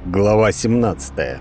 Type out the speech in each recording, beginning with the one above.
Глава 17.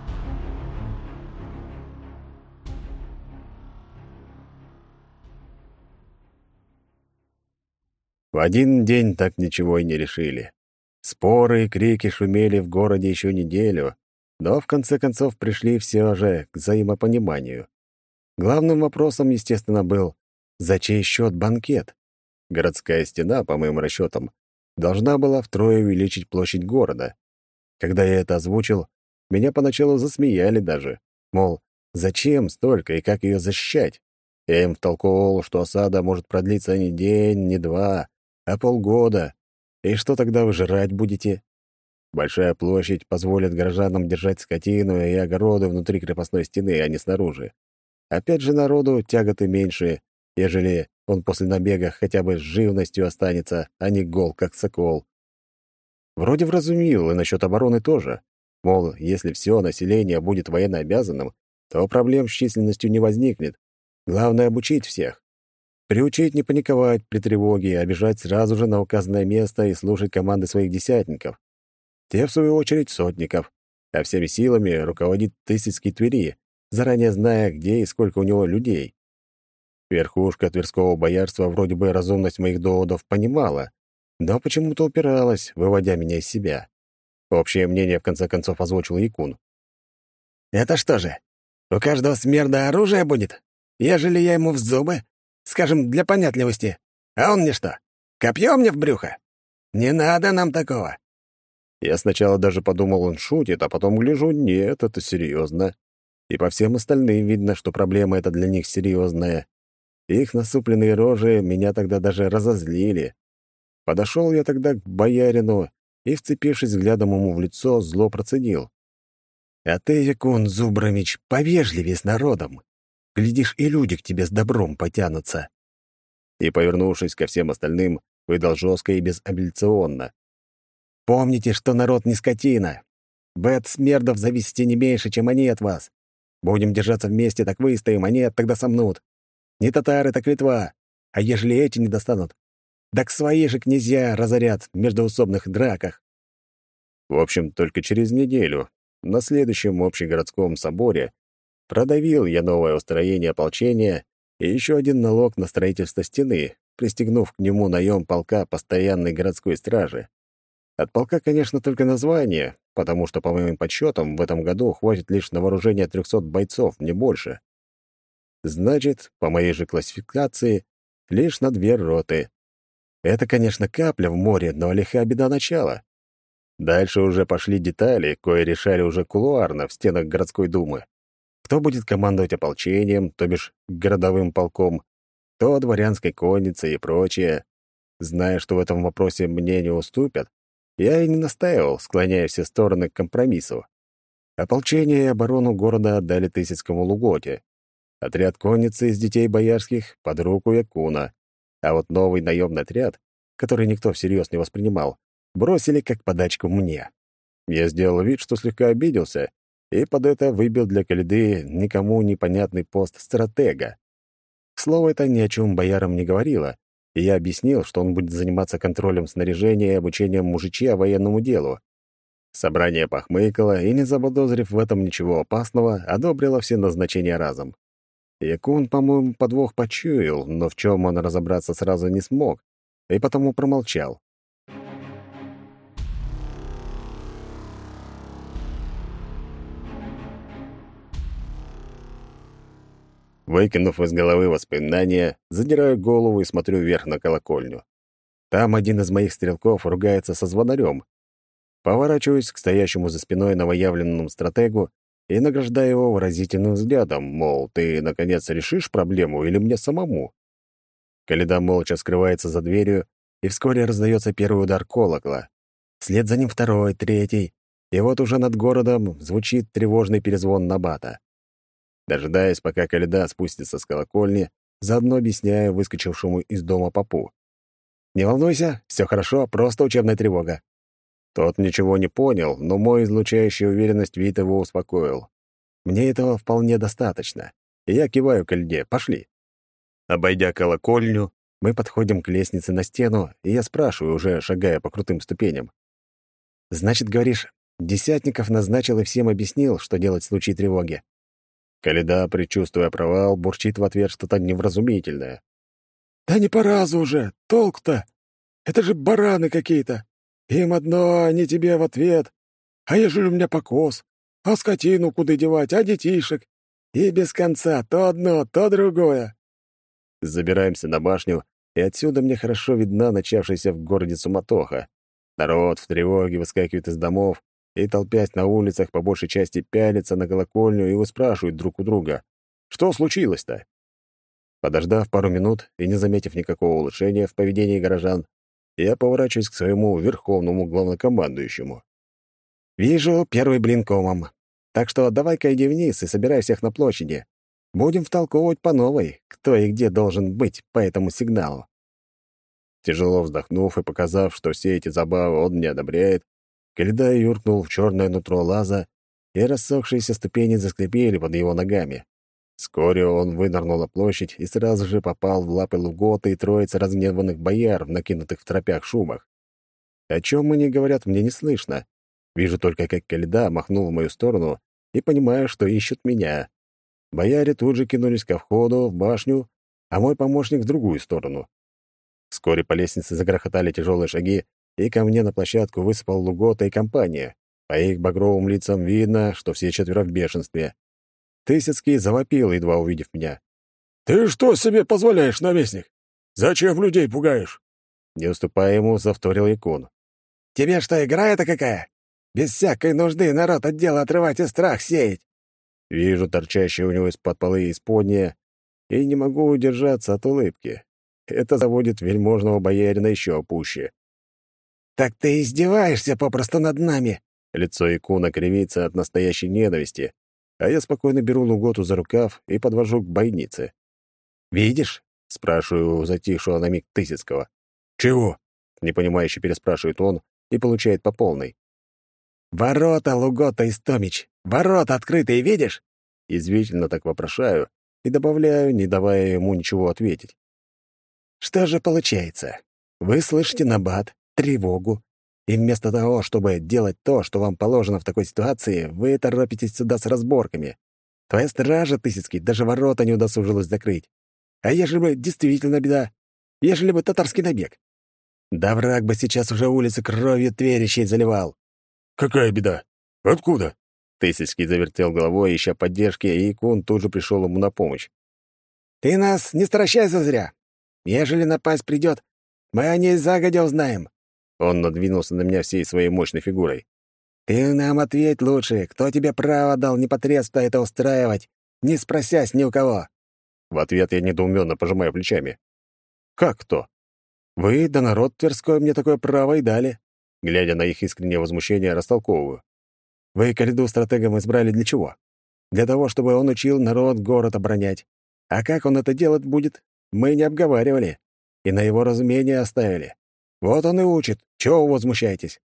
В один день так ничего и не решили. Споры и крики шумели в городе еще неделю, но в конце концов пришли все же к взаимопониманию. Главным вопросом, естественно, был, за чей счет банкет. Городская стена, по моим расчетам, должна была втрое увеличить площадь города. Когда я это озвучил, меня поначалу засмеяли даже. Мол, зачем столько и как ее защищать? Я им втолковывал, что осада может продлиться не день, не два, а полгода. И что тогда вы жрать будете? Большая площадь позволит горожанам держать скотину и огороды внутри крепостной стены, а не снаружи. Опять же, народу тяготы меньше, ежели он после набега хотя бы с живностью останется, а не гол, как сокол. Вроде вразумил, и насчет обороны тоже. Мол, если все население будет военнообязанным, то проблем с численностью не возникнет. Главное — обучить всех. Приучить не паниковать при тревоге, а бежать сразу же на указанное место и слушать команды своих десятников. Те, в свою очередь, сотников. А всеми силами руководит Тысяцкий Твери, заранее зная, где и сколько у него людей. Верхушка Тверского боярства вроде бы разумность моих доводов понимала, но почему-то упиралась, выводя меня из себя. Общее мнение в конце концов озвучил Якун. «Это что же, у каждого смерда оружие будет? Ежели я ему в зубы, скажем, для понятливости, а он мне что, копье мне в брюхо? Не надо нам такого!» Я сначала даже подумал, он шутит, а потом гляжу, нет, это серьезно. И по всем остальным видно, что проблема эта для них серьезная. Их насупленные рожи меня тогда даже разозлили. Подошел я тогда к боярину и, вцепившись взглядом ему в лицо, зло процедил. «А ты, Якун Зубрамич, повежливее с народом. Глядишь, и люди к тебе с добром потянутся». И, повернувшись ко всем остальным, выдал жестко и безапелляционно. «Помните, что народ не скотина. Вы от смердов зависите не меньше, чем они от вас. Будем держаться вместе, так выстоим, они тогда сомнут. Не татары, так Литва. А ежели эти не достанут, так свои же князья разорят в междоусобных драках». В общем, только через неделю, на следующем общегородском соборе, продавил я новое устроение ополчения и еще один налог на строительство стены, пристегнув к нему наем полка постоянной городской стражи. От полка, конечно, только название, потому что, по моим подсчетам, в этом году хватит лишь на вооружение 300 бойцов, не больше. Значит, по моей же классификации, лишь на 2 роты. Это, конечно, капля в море, но лиха беда начала. Дальше уже пошли детали, кое решали уже кулуарно в стенах городской думы. Кто будет командовать ополчением, то бишь городовым полком, кто дворянской конницей и прочее. Зная, что в этом вопросе мне не уступят, я и не настаивал, склоняя все стороны к компромиссу. Ополчение и оборону города отдали Тысяцкому Луготе. Отряд конницы из детей боярских под руку Якуна. А вот новый наемный отряд, который никто всерьез не воспринимал, бросили как подачку мне. Я сделал вид, что слегка обиделся, и под это выбил для Калиды никому непонятный пост стратега. Слово это ни о чем боярам не говорило, и я объяснил, что он будет заниматься контролем снаряжения и обучением мужичья военному делу. Собрание похмыкало и, не заподозрив в этом ничего опасного, одобрило все назначения разом. Якун, по-моему, подвох почуял, но в чем он разобраться сразу не смог, и потому промолчал. Выкинув из головы воспоминания, задираю голову и смотрю вверх на колокольню. Там один из моих стрелков ругается со звонарем. Поворачиваюсь к стоящему за спиной новоявленному стратегу и награждаю его выразительным взглядом, мол, ты, наконец, решишь проблему или мне самому? Калида молча скрывается за дверью, и вскоре раздается первый удар колокола. Вслед за ним второй, третий, и вот уже над городом звучит тревожный перезвон набата. Дожидаясь, пока Калида спустится с колокольни, заодно объясняю выскочившему из дома попу. «Не волнуйся, все хорошо, просто учебная тревога». Тот ничего не понял, но мой излучающий уверенность вид его успокоил. Мне этого вполне достаточно, и я киваю Калиде: «Пошли». Обойдя колокольню, мы подходим к лестнице на стену, и я спрашиваю, уже шагая по крутым ступеням. «Значит, говоришь, Десятников назначил и всем объяснил, что делать в случае тревоги. Коляда, предчувствуя провал, бурчит в ответ что-то невразумительное. «Да не по разу уже! Толк-то! Это же бараны какие-то! Им одно, а не тебе в ответ! А ежели у меня покос? А скотину куда девать, а детишек? И без конца то одно, то другое!» Забираемся на башню, и отсюда мне хорошо видна начавшаяся в городе суматоха. Народ в тревоге выскакивает из домов и, толпясь на улицах, по большей части пялится на колокольню и выспрашивают друг у друга. Что случилось-то? Подождав пару минут и не заметив никакого улучшения в поведении горожан, я поворачиваюсь к своему верховному главнокомандующему. «Вижу первый блин комом. Так что давай-ка иди вниз и собирай всех на площади. Будем втолковывать по новой, кто и где должен быть по этому сигналу». Тяжело вздохнув и показав, что все эти забавы он не одобряет, Коляда юркнул в черное нутро лаза, и рассохшиеся ступени заскрипели под его ногами. Вскоре он вынырнул на площадь и сразу же попал в лапы Луготы и троицы разгневанных бояр в накинутых в тропях шубах. О чем они говорят, мне не слышно. Вижу только, как Коляда махнул в мою сторону и понимаю, что ищут меня. Бояре тут же кинулись ко входу в башню, а мой помощник в другую сторону. Вскоре по лестнице загрохотали тяжелые шаги, и ко мне на площадку высыпал Лугота и компания. По их багровым лицам видно, что все четверо в бешенстве. Тысяцкий завопил, едва увидев меня. «Ты что себе позволяешь, наместник? Зачем людей пугаешь?» Не уступая ему, завторил Якун. «Тебе что, игра это какая? Без всякой нужды народ от дела отрывать и страх сеять!» Вижу торчащее у него из-под полы исподнее, и не могу удержаться от улыбки. Это заводит вельможного боярина еще пуще. «Так ты издеваешься попросту над нами!» Лицо Якуна кривится от настоящей ненависти, а я спокойно беру Луготу за рукав и подвожу к бойнице. «Видишь?» — спрашиваю у затихшего на миг Тысяцкого. «Чего?» — непонимающе переспрашивает он и получает по полной. «Ворота, Лугота Истомич! Ворота открытые, видишь?» Язвительно так вопрошаю и добавляю, не давая ему ничего ответить. «Что же получается? Вы слышите набат, тревогу, и вместо того, чтобы делать то, что вам положено в такой ситуации, вы торопитесь сюда с разборками. Твоя стража, Тысяцкий, даже ворота не удосужилась закрыть. А ежели бы действительно беда? Ежели бы татарский набег? Да враг бы сейчас уже улицы кровью тверящей заливал». «Какая беда? Откуда?» Тысяцкий завертел головой, ища поддержки, и Якун тут же пришел ему на помощь. «Ты нас не стращай зазря. Ежели напасть придет, мы о ней загодя узнаем». Он надвинулся на меня всей своей мощной фигурой. «Ты нам ответь лучше, кто тебе право дал непотребство это устраивать, не спросясь ни у кого?» В ответ я недоуменно пожимаю плечами. «Как кто? Вы, да народ Тверской, мне такое право и дали». Глядя на их искреннее возмущение, растолковываю. «Вы Коляду стратегом избрали для чего? Для того, чтобы он учил народ город оборонять. А как он это делать будет, мы не обговаривали. И на его разумение оставили. Вот он и учит. Чего вы возмущаетесь?»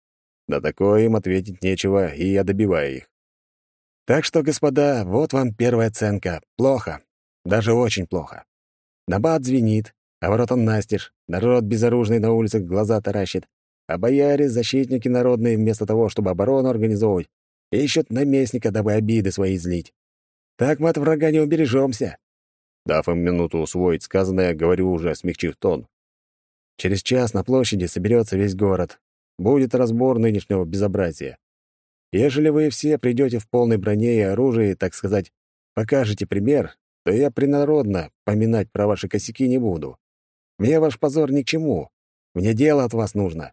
На такое им ответить нечего, и я добиваю их. «Так что, господа, вот вам первая оценка. Плохо. Даже очень плохо. Набат звенит, а ворота настежь. Народ безоружный на улицах глаза таращит. А бояре, защитники народные, вместо того, чтобы оборону организовывать, ищут наместника, дабы обиды свои злить. Так мы от врага не убережемся». Дав им минуту усвоить сказанное, говорю уже, смягчив тон. «Через час на площади соберется весь город. Будет разбор нынешнего безобразия. Ежели вы все придете в полной броне и оружии, так сказать, покажете пример, то я принародно поминать про ваши косяки не буду. Мне ваш позор ни к чему. Мне дело от вас нужно».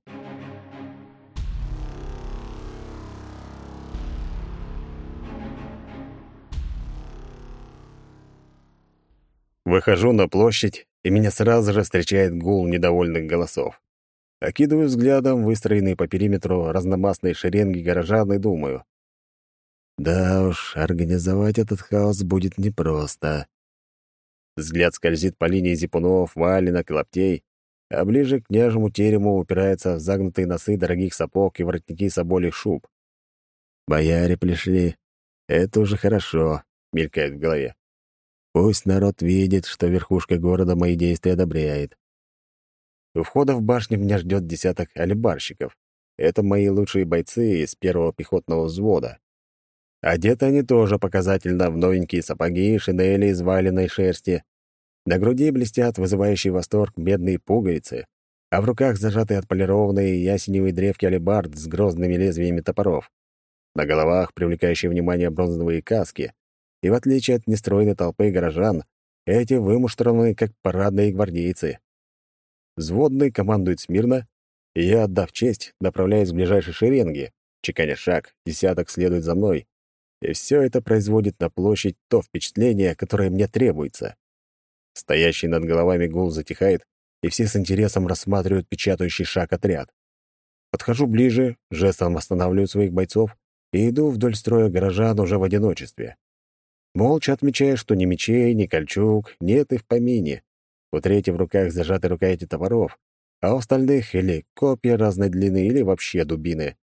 Выхожу на площадь, и меня сразу же встречает гул недовольных голосов. Окидываю взглядом выстроенные по периметру разномастные шеренги горожан и думаю. Да уж, организовать этот хаос будет непросто. Взгляд скользит по линии зипунов, валенок и лаптей, а ближе к княжему терему упирается в загнутые носы дорогих сапог и воротники соболих шуб. «Бояре пришли. Это уже хорошо», — мелькает в голове. «Пусть народ видит, что верхушка города мои действия одобряет». У входа в башню меня ждет десяток алибарщиков. Это мои лучшие бойцы из первого пехотного взвода. Одеты они тоже показательно в новенькие сапоги и шинели из валеной шерсти. На груди блестят вызывающий восторг медные пуговицы, а в руках зажаты отполированные ясеневые древки алебард с грозными лезвиями топоров. На головах привлекающие внимание бронзовые каски, и в отличие от нестройной толпы горожан, эти вымуштрованы, как парадные гвардейцы. Взводный командует смирно, и я, отдав честь, направляюсь к ближайшей шеренге, чеканя шаг, десяток следует за мной, и все это производит на площадь то впечатление, которое мне требуется. Стоящий над головами гул затихает, и все с интересом рассматривают печатающий шаг отряд. Подхожу ближе, жестом останавливаю своих бойцов и иду вдоль строя горожан уже в одиночестве. Молча отмечая, что ни мечей, ни кольчуг нет и в помине. У третьего в руках зажаты рукояти топоров, а у остальных или копья разной длины, или вообще дубины.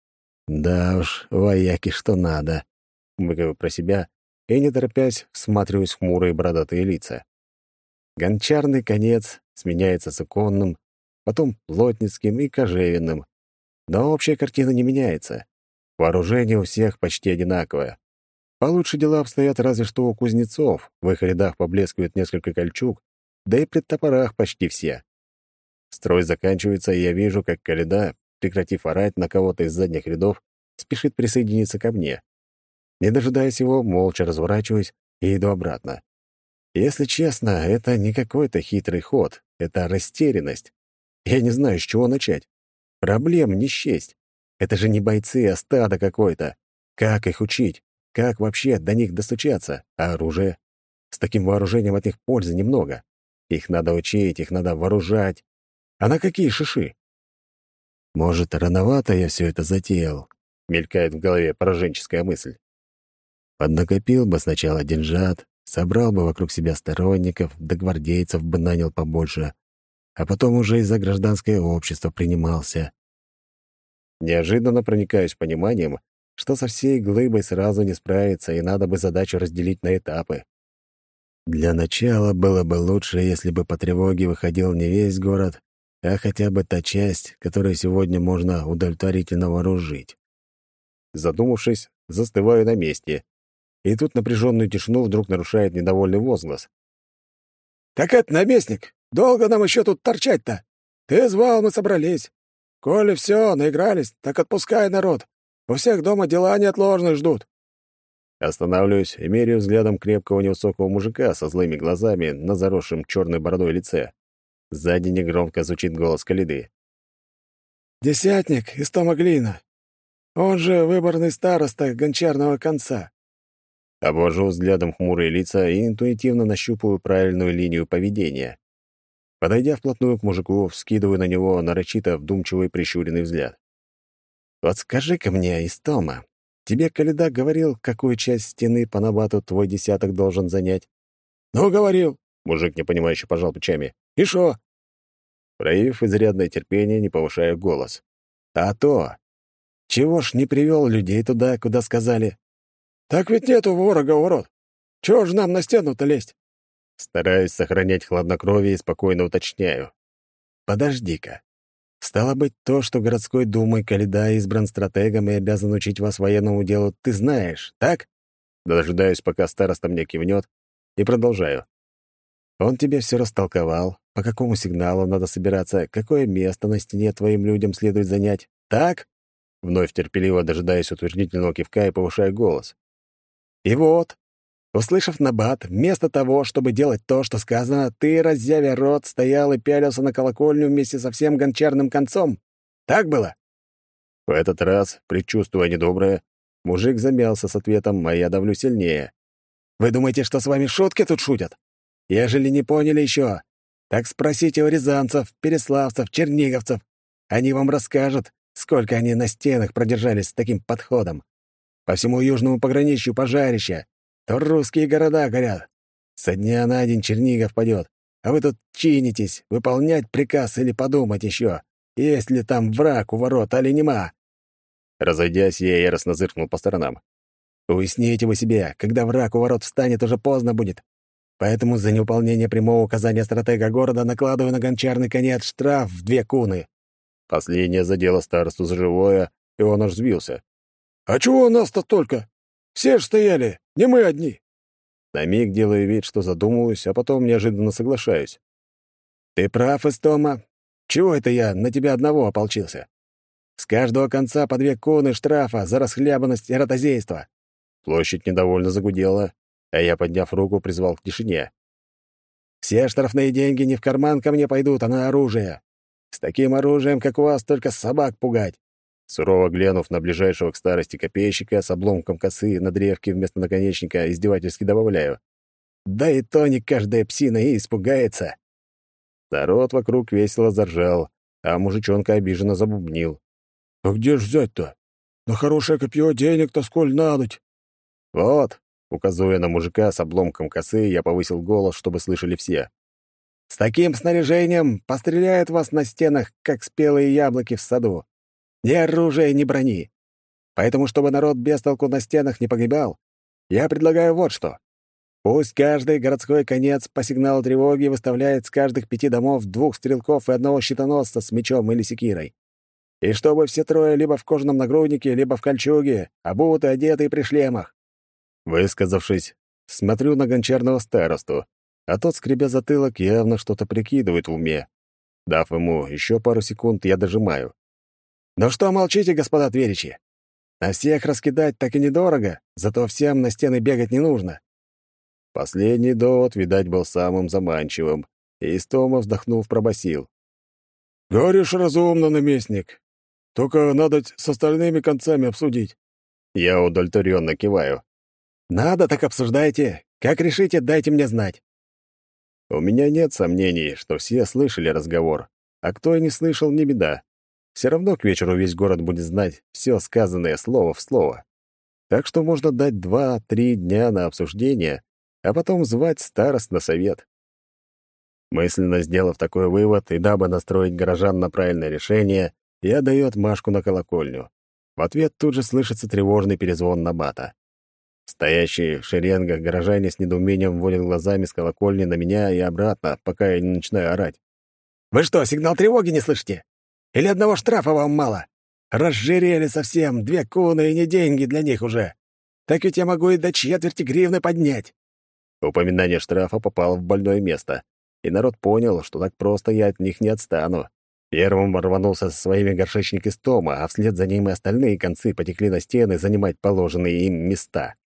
Да уж, вояки что надо. Мыкаю про себя и, не торопясь, всматриваюсь в хмурые бородатые лица. Гончарный конец сменяется суконным, потом плотницким и кожевенным. Но общая картина не меняется. Вооружение у всех почти одинаковое. Получше дела обстоят разве что у кузнецов. В их рядах поблескивает несколько кольчуг, да и при топорах почти все. Строй заканчивается, и я вижу, как Коляда, прекратив орать на кого-то из задних рядов, спешит присоединиться ко мне. Не дожидаясь его, молча разворачиваюсь и иду обратно. Если честно, это не какой-то хитрый ход, это растерянность. Я не знаю, с чего начать. Проблем не счесть. Это же не бойцы, а стадо какое-то. Как их учить? Как вообще до них достучаться? А оружие? С таким вооружением от них пользы немного. Их надо учить, их надо вооружать. А на какие шиши? Может, рановато я все это затеял? Мелькает в голове пораженческая мысль. Поднакопил бы сначала деньжат, собрал бы вокруг себя сторонников, да гвардейцев бы нанял побольше, а потом уже и за гражданское общество принимался. Неожиданно проникаюсь пониманием, что со всей глыбой сразу не справиться, и надо бы задачу разделить на этапы. Для начала было бы лучше, если бы по тревоге выходил не весь город, а хотя бы та часть, которую сегодня можно удовлетворительно вооружить. Задумавшись, застываю на месте, и тут напряженную тишину вдруг нарушает недовольный возглас. «Так это, наместник, долго нам еще тут торчать-то? Ты звал, мы собрались. Коли все, наигрались, так отпускай народ. У всех дома дела неотложные ждут». Останавливаюсь и меряю взглядом крепкого невысокого мужика со злыми глазами на заросшем черной бородой лице. Сзади негромко звучит голос Коляды. «Десятник из Томоглина. Он же выборный староста гончарного конца». Обвожу взглядом хмурые лица и интуитивно нащупываю правильную линию поведения. Подойдя вплотную к мужику, вскидываю на него нарочито вдумчивый прищуренный взгляд. «Вот скажи-ка мне, Истома, тебе Коляда говорил, какую часть стены по набату твой десяток должен занять?» «Ну, говорил», — мужик непонимающе пожал плечами. «И шо?» Проявив изрядное терпение, не повышая голос. «А то! Чего ж не привел людей туда, куда сказали?» «Так ведь нету ворога ворот. Чего ж нам на стену-то лезть?» Стараюсь сохранять хладнокровие и спокойно уточняю. «Подожди-ка. Стало быть, то, что городской думой Коляда избран стратегом и обязан учить вас военному делу, ты знаешь, так?» Дожидаюсь, пока староста мне кивнет, и продолжаю. «Он тебе все растолковал, по какому сигналу надо собираться, какое место на стене твоим людям следует занять, так?» Вновь терпеливо дожидаясь утвердительного кивка и повышая голос. «И вот, услышав набат, вместо того, чтобы делать то, что сказано, ты, разъявя рот, стоял и пялился на колокольню вместе со всем гончарным концом. Так было?» В этот раз, предчувствуя недоброе, мужик замялся с ответом, а я давлю сильнее. «Вы думаете, что с вами шутки тут шутят? Ежели не поняли еще, так спросите у рязанцев, переславцев, черниговцев. Они вам расскажут, сколько они на стенах продержались с таким подходом. По всему южному пограничью пожарища. То русские города горят. Со дня на день Чернигов падет, а вы тут чинитесь, выполнять приказ или подумать еще, есть ли там враг у ворот, али нема». Разойдясь, я яростно зыркнул по сторонам. «Уясните вы себе, когда враг у ворот встанет, уже поздно будет. Поэтому за невыполнение прямого указания стратега города накладываю на гончарный конец штраф в 2 куны». Последнее задело старосту за живое, и он аж взвился. «А чего нас-то только? Все ж стояли, не мы одни!» На миг делаю вид, что задумываюсь, а потом неожиданно соглашаюсь. «Ты прав, Истома. Чего это я на тебя одного ополчился? С каждого конца по 2 куны штрафа за расхлябанность и ротозейство». Площадь недовольно загудела, а я, подняв руку, призвал к тишине. «Все штрафные деньги не в карман ко мне пойдут, а на оружие. С таким оружием, как у вас, только собак пугать». Сурово глянув на ближайшего к старости копейщика с обломком косы на древке вместо наконечника, издевательски добавляю. «Да и то не каждая псина и испугается». Народ вокруг весело заржал, а мужичонка обиженно забубнил. «А где ж взять-то? На хорошее копье денег-то сколь надоть?» «Вот», — указывая на мужика с обломком косы, я повысил голос, чтобы слышали все. «С таким снаряжением постреляют вас на стенах, как спелые яблоки в саду. Ни оружия, ни брони. Поэтому, чтобы народ без толку на стенах не погибал, я предлагаю вот что. Пусть каждый городской конец по сигналу тревоги выставляет с каждых 5 домов 2 стрелков и 1 щитоносца с мечом или секирой. И чтобы все 3 либо в кожаном нагруднике, либо в кольчуге, обуты, одеты и при шлемах». Высказавшись, смотрю на гончарного старосту, а тот, скребя затылок, явно что-то прикидывает в уме. Дав ему еще пару секунд, я дожимаю. «Ну что молчите, господа тверичи? На всех раскидать так и недорого, зато всем на стены бегать не нужно». Последний довод, видать, был самым заманчивым, и Истома, вздохнув, пробасил. «Говоришь разумно, наместник. Только надо с остальными концами обсудить». Я удовлетворенно киваю. «Надо, так обсуждайте. Как решите, дайте мне знать». У меня нет сомнений, что все слышали разговор, а кто и не слышал, не беда. Все равно к вечеру весь город будет знать все сказанное слово в слово. Так что можно дать 2-3 дня на обсуждение, а потом звать старост на совет. Мысленно сделав такой вывод, и дабы настроить горожан на правильное решение, я даю отмашку на колокольню. В ответ тут же слышится тревожный перезвон набата. Стоящие в шеренгах горожане с недоумением водят глазами с колокольни на меня и обратно, пока я не начинаю орать. «Вы что, сигнал тревоги не слышите? Или одного штрафа вам мало? Разжирели совсем, 2 куны и не деньги для них уже. Так ведь я могу и до 1/4 гривны поднять». Упоминание штрафа попало в больное место, и народ понял, что так просто я от них не отстану. Первым рванулся со своими горшечник Истома, а вслед за ним и остальные концы потекли на стены занимать положенные им места.